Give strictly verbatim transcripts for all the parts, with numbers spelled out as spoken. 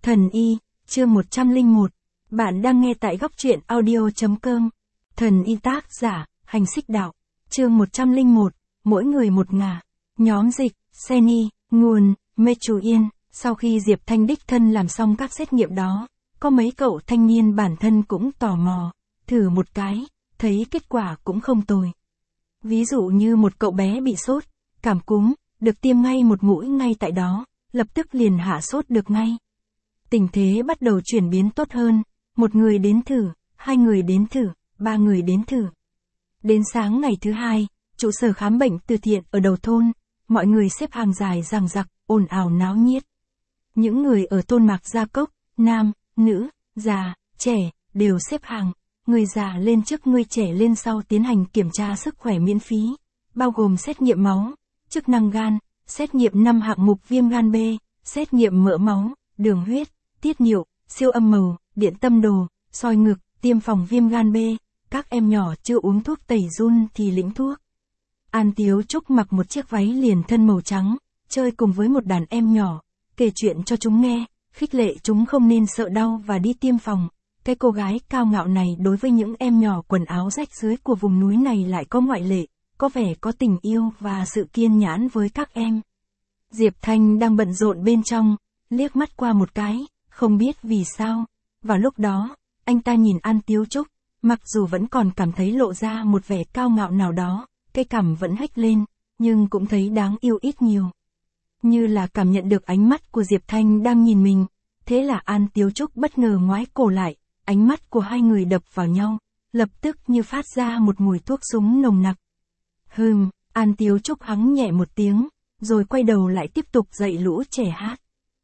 Thần y, chương một trăm lẻ một. Bạn đang nghe tại góc truyện audio.com. Thần y tác giả, Hành Xích Đạo. Chương một trăm lẻ một. Mỗi người một ngả. Nhóm dịch, Seni, nguồn, Mê Chú Yên. Sau khi Diệp Thanh đích thân làm xong các xét nghiệm đó, có mấy cậu thanh niên bản thân cũng tò mò, thử một cái, thấy kết quả cũng không tồi. Ví dụ như một cậu bé bị sốt, cảm cúm, được tiêm ngay một mũi ngay tại đó, lập tức liền hạ sốt được ngay. Tình thế bắt đầu chuyển biến tốt hơn, một người đến thử, hai người đến thử, ba người đến thử. Đến sáng ngày thứ hai, trụ sở khám bệnh từ thiện ở đầu thôn, mọi người xếp hàng dài dằng dặc, ồn ào náo nhiệt. Những người ở thôn Mạc Gia Cốc, nam, nữ, già, trẻ, đều xếp hàng, người già lên trước người trẻ lên sau tiến hành kiểm tra sức khỏe miễn phí, bao gồm xét nghiệm máu, chức năng gan, xét nghiệm năm hạng mục viêm gan B, xét nghiệm mỡ máu, đường huyết, tiết niệu, siêu âm màu, điện tâm đồ, soi ngực, tiêm phòng viêm gan B, các em nhỏ chưa uống thuốc tẩy giun thì lĩnh thuốc. An Tiếu Trúc mặc một chiếc váy liền thân màu trắng, chơi cùng với một đàn em nhỏ, kể chuyện cho chúng nghe, khích lệ chúng không nên sợ đau và đi tiêm phòng. Cái cô gái cao ngạo này đối với những em nhỏ quần áo rách rưới của vùng núi này lại có ngoại lệ, có vẻ có tình yêu và sự kiên nhẫn với các em. Diệp Thanh đang bận rộn bên trong, liếc mắt qua một cái, không biết vì sao. Vào lúc đó, anh ta nhìn An Tiếu Trúc, mặc dù vẫn còn cảm thấy lộ ra một vẻ cao ngạo nào đó, cái cằm vẫn hếch lên, nhưng cũng thấy đáng yêu ít nhiều. Như là cảm nhận được ánh mắt của Diệp Thanh đang nhìn mình, thế là An Tiếu Trúc bất ngờ ngoái cổ lại, ánh mắt của hai người đập vào nhau, lập tức như phát ra một mùi thuốc súng nồng nặc. Hừm, An Tiếu Trúc hắng nhẹ một tiếng, rồi quay đầu lại tiếp tục dạy lũ trẻ hát.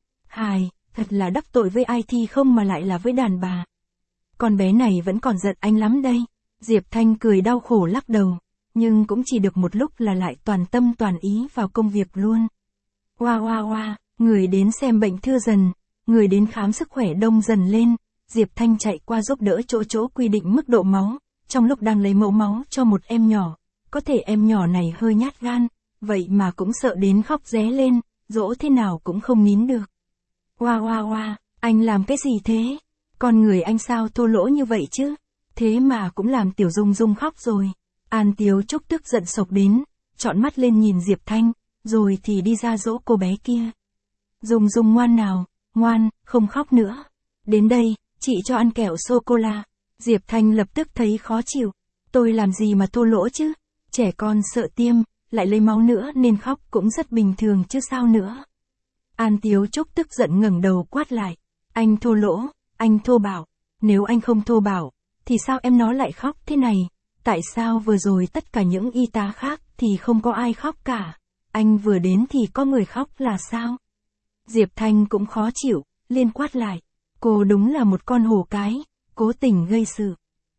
Hài, thật là đắc tội với ai thì không mà lại là với đàn bà. Con bé này vẫn còn giận anh lắm đây. Diệp Thanh cười đau khổ lắc đầu, nhưng cũng chỉ được một lúc là lại toàn tâm toàn ý vào công việc luôn. Oa oa oa, người đến xem bệnh thưa dần, người đến khám sức khỏe đông dần lên. Diệp Thanh chạy qua giúp đỡ chỗ chỗ quy định mức độ máu, trong lúc đang lấy mẫu máu cho một em nhỏ. Có thể em nhỏ này hơi nhát gan, vậy mà cũng sợ đến khóc ré lên, dỗ thế nào cũng không nín được. Oa oa oa, anh làm cái gì thế? Con người anh sao thô lỗ như vậy chứ? Thế mà cũng làm Tiểu Dung Dung khóc rồi. An Tiếu Trúc tức giận sộc đến, trọn mắt lên nhìn Diệp Thanh, rồi thì đi ra dỗ cô bé kia. Dung Dung ngoan nào, ngoan, không khóc nữa. Đến đây, chị cho ăn kẹo sô-cô-la. Diệp Thanh lập tức thấy khó chịu. Tôi làm gì mà thô lỗ chứ? Trẻ con sợ tiêm, lại lấy máu nữa nên khóc cũng rất bình thường chứ sao nữa. An Tiếu Trúc tức giận ngẩng đầu quát lại. Anh thô lỗ, anh thô bạo. Nếu anh không thô bạo, thì sao em nó lại khóc thế này? Tại sao vừa rồi tất cả những y tá khác thì không có ai khóc cả? Anh vừa đến thì có người khóc là sao? Diệp Thanh cũng khó chịu, liên quát lại. Cô đúng là một con hổ cái, cố tình gây sự.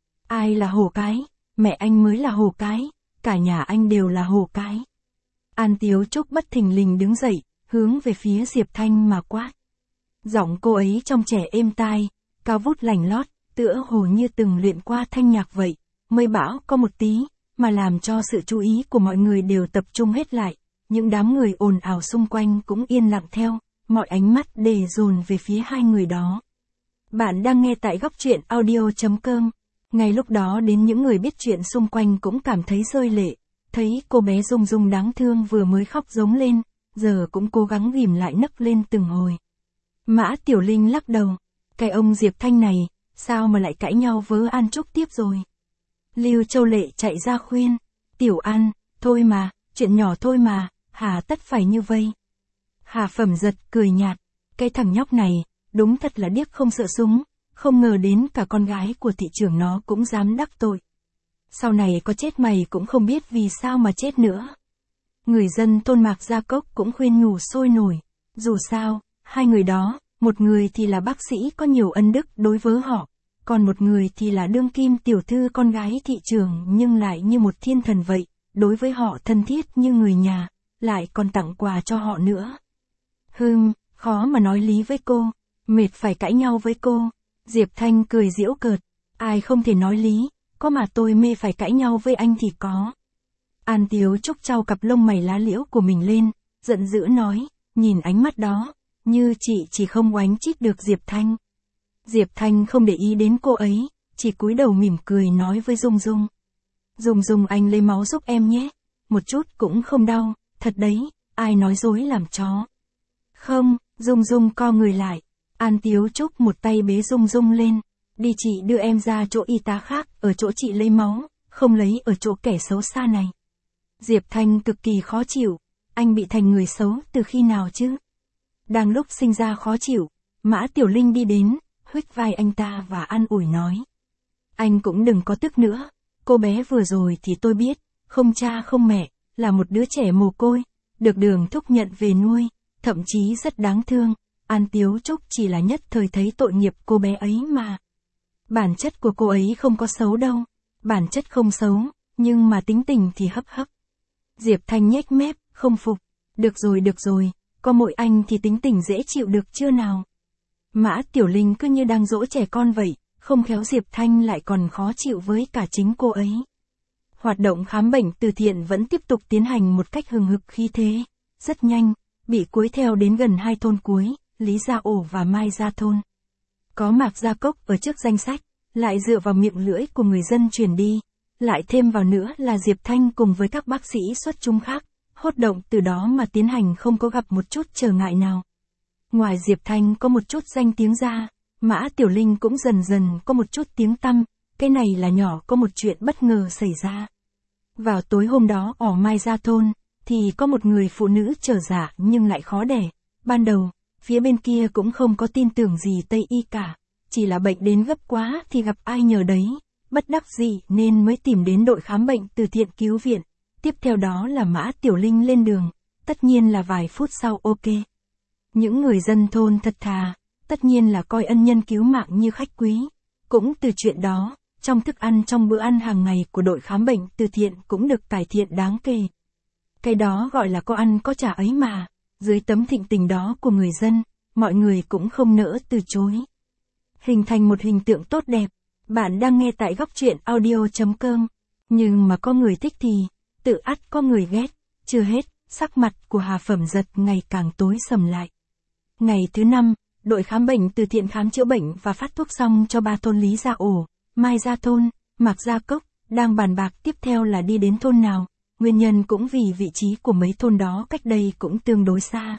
Ai là hổ cái? Mẹ anh mới là hổ cái, cả nhà anh đều là hổ cái. An Tiếu Trúc bất thình lình đứng dậy, hướng về phía Diệp Thanh mà quát. Giọng cô ấy trong trẻ êm tai, cao vút lành lót, tựa hồ như từng luyện qua thanh nhạc vậy, mây bão có một tí, mà làm cho sự chú ý của mọi người đều tập trung hết lại, những đám người ồn ào xung quanh cũng yên lặng theo, mọi ánh mắt đều dồn về phía hai người đó. Bạn đang nghe tại góc truyện audio.com. Ngay lúc đó đến những người biết chuyện xung quanh cũng cảm thấy rơi lệ, thấy cô bé Dung Dung đáng thương vừa mới khóc giống lên, giờ cũng cố gắng ghìm lại nấc lên từng hồi. Mã Tiểu Linh lắc đầu, cái ông Diệp Thanh này, sao mà lại cãi nhau với An Trúc tiếp rồi. Lưu Châu Lệ chạy ra khuyên, Tiểu An, thôi mà, chuyện nhỏ thôi mà, hà tất phải như vây. Hà Phẩm Giật cười nhạt, cái thằng nhóc này, đúng thật là điếc không sợ súng, không ngờ đến cả con gái của thị trưởng nó cũng dám đắc tội. Sau này có chết mày cũng không biết vì sao mà chết nữa. Người dân thôn Mạc Gia Cốc cũng khuyên nhủ sôi nổi, dù sao, hai người đó, một người thì là bác sĩ có nhiều ân đức đối với họ, còn một người thì là đương kim tiểu thư con gái thị trưởng nhưng lại như một thiên thần vậy, đối với họ thân thiết như người nhà, lại còn tặng quà cho họ nữa. Hừm, khó mà nói lý với cô, mệt phải cãi nhau với cô. Diệp Thanh cười giễu cợt, ai không thể nói lý, có mà tôi mê phải cãi nhau với anh thì có. An Tiếu Trúc trao cặp lông mày lá liễu của mình lên, giận dữ nói, nhìn ánh mắt đó, như chị chỉ không oánh chít được Diệp Thanh. Diệp Thanh không để ý đến cô ấy, chỉ cúi đầu mỉm cười nói với Dung Dung. Dung Dung, anh lấy máu giúp em nhé, một chút cũng không đau, thật đấy, ai nói dối làm chó. Không, Dung Dung co người lại, An Tiếu Trúc một tay bế Dung Dung lên, đi chị đưa em ra chỗ y tá khác, ở chỗ chị lấy máu, không lấy ở chỗ kẻ xấu xa này. Diệp Thanh cực kỳ khó chịu, anh bị thành người xấu từ khi nào chứ? Đang lúc sinh ra khó chịu, Mã Tiểu Linh đi đến, huých vai anh ta và an ủi nói. Anh cũng đừng có tức nữa, cô bé vừa rồi thì tôi biết, không cha không mẹ, là một đứa trẻ mồ côi, được Đường Thúc nhận về nuôi, thậm chí rất đáng thương, An Tiếu Trúc chỉ là nhất thời thấy tội nghiệp cô bé ấy mà. Bản chất của cô ấy không có xấu đâu, bản chất không xấu, nhưng mà tính tình thì hấp hấp. Diệp Thanh nhếch mép, không phục, được rồi được rồi, có mỗi anh thì tính tình dễ chịu được chưa nào. Mã Tiểu Linh cứ như đang dỗ trẻ con vậy, không khéo Diệp Thanh lại còn khó chịu với cả chính cô ấy. Hoạt động khám bệnh từ thiện vẫn tiếp tục tiến hành một cách hừng hực khí thế, rất nhanh, bị cuối theo đến gần hai thôn cuối, Lý Gia Ổ và Mai Gia Thôn. Có Mạc Gia Cốc ở trước danh sách, lại dựa vào miệng lưỡi của người dân truyền đi, lại thêm vào nữa là Diệp Thanh cùng với các bác sĩ xuất chúng khác, hốt động từ đó mà tiến hành không có gặp một chút trở ngại nào. Ngoài Diệp Thanh có một chút danh tiếng ra, Mã Tiểu Linh cũng dần dần có một chút tiếng tăm, cái này là nhỏ có một chuyện bất ngờ xảy ra. Vào tối hôm đó ở Mai Gia Thôn, thì có một người phụ nữ trở dạ nhưng lại khó đẻ. Ban đầu, phía bên kia cũng không có tin tưởng gì Tây Y cả, chỉ là bệnh đến gấp quá thì gặp ai nhờ đấy, bất đắc dĩ nên mới tìm đến đội khám bệnh từ thiện cứu viện. Tiếp theo đó là Mã Tiểu Linh lên đường, tất nhiên là vài phút sau ok. Những người dân thôn thật thà, tất nhiên là coi ân nhân cứu mạng như khách quý. Cũng từ chuyện đó, trong thức ăn trong bữa ăn hàng ngày của đội khám bệnh từ thiện cũng được cải thiện đáng kể. Cái đó gọi là có ăn có trả ấy mà, dưới tấm thịnh tình đó của người dân, mọi người cũng không nỡ từ chối. Hình thành một hình tượng tốt đẹp, bạn đang nghe tại góc truyện audio chấm com, nhưng mà có người thích thì, tự ắt có người ghét, chưa hết, sắc mặt của Hà Phẩm Giật ngày càng tối sầm lại. Ngày thứ năm, đội khám bệnh từ thiện khám chữa bệnh và phát thuốc xong cho ba thôn Lý Gia Ổ, Mai Gia Thôn, Mạc Gia Cốc, đang bàn bạc tiếp theo là đi đến thôn nào, nguyên nhân cũng vì vị trí của mấy thôn đó cách đây cũng tương đối xa.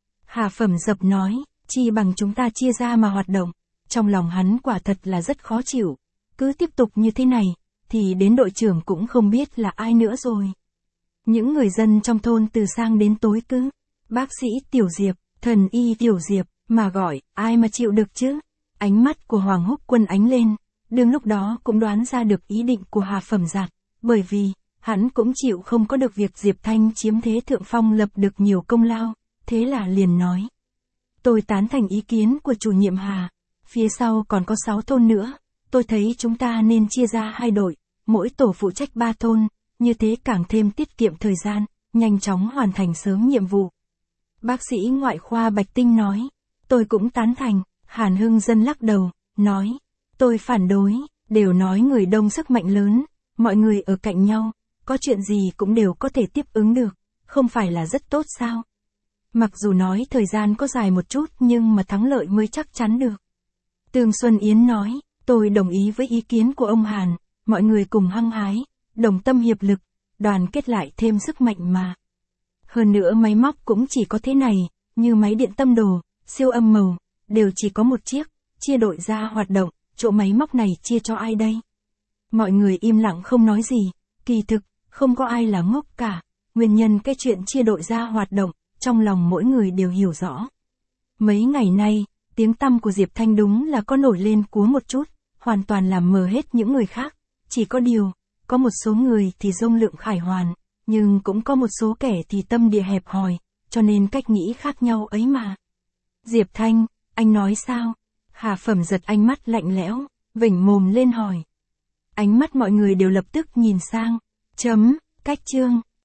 Hà Phẩm Dập nói, chi bằng chúng ta chia ra mà hoạt động, trong lòng hắn quả thật là rất khó chịu, cứ tiếp tục như thế này, thì đến đội trưởng cũng không biết là ai nữa rồi. Những người dân trong thôn từ sáng đến tối cứ, bác sĩ Tiểu Diệp, thần y Tiểu Diệp, mà gọi, ai mà chịu được chứ? Ánh mắt của Hoàng Húc Quân ánh lên, đương lúc đó cũng đoán ra được ý định của Hà Phẩm Giạt, bởi vì, hắn cũng chịu không có được việc Diệp Thanh chiếm thế thượng phong lập được nhiều công lao, thế là liền nói. Tôi tán thành ý kiến của chủ nhiệm Hà, phía sau còn có sáu thôn nữa, tôi thấy chúng ta nên chia ra hai đội, mỗi tổ phụ trách ba thôn, như thế càng thêm tiết kiệm thời gian, nhanh chóng hoàn thành sớm nhiệm vụ. Bác sĩ ngoại khoa Bạch Tinh nói, tôi cũng tán thành. Hàn Hưng Dân lắc đầu, nói, tôi phản đối, đều nói người đông sức mạnh lớn, mọi người ở cạnh nhau, có chuyện gì cũng đều có thể tiếp ứng được, không phải là rất tốt sao? Mặc dù nói thời gian có dài một chút nhưng mà thắng lợi mới chắc chắn được. Tương Xuân Yến nói, tôi đồng ý với ý kiến của ông Hàn, mọi người cùng hăng hái, đồng tâm hiệp lực, đoàn kết lại thêm sức mạnh mà. Hơn nữa máy móc cũng chỉ có thế này, như máy điện tâm đồ, siêu âm màu, đều chỉ có một chiếc, chia đội ra hoạt động, chỗ máy móc này chia cho ai đây? Mọi người im lặng không nói gì, kỳ thực, không có ai là ngốc cả, nguyên nhân cái chuyện chia đội ra hoạt động, trong lòng mỗi người đều hiểu rõ. Mấy ngày nay, tiếng tăm của Diệp Thanh đúng là có nổi lên cúa một chút, hoàn toàn làm mờ hết những người khác, chỉ có điều, có một số người thì rông lượng khải hoàn, nhưng cũng có một số kẻ thì tâm địa hẹp hòi, cho nên cách nghĩ khác nhau ấy mà. Diệp Thanh, anh nói sao? Hà Phẩm Giật ánh mắt lạnh lẽo, vểnh mồm lên hỏi. Ánh mắt mọi người đều lập tức nhìn sang. Chấm, cách chương.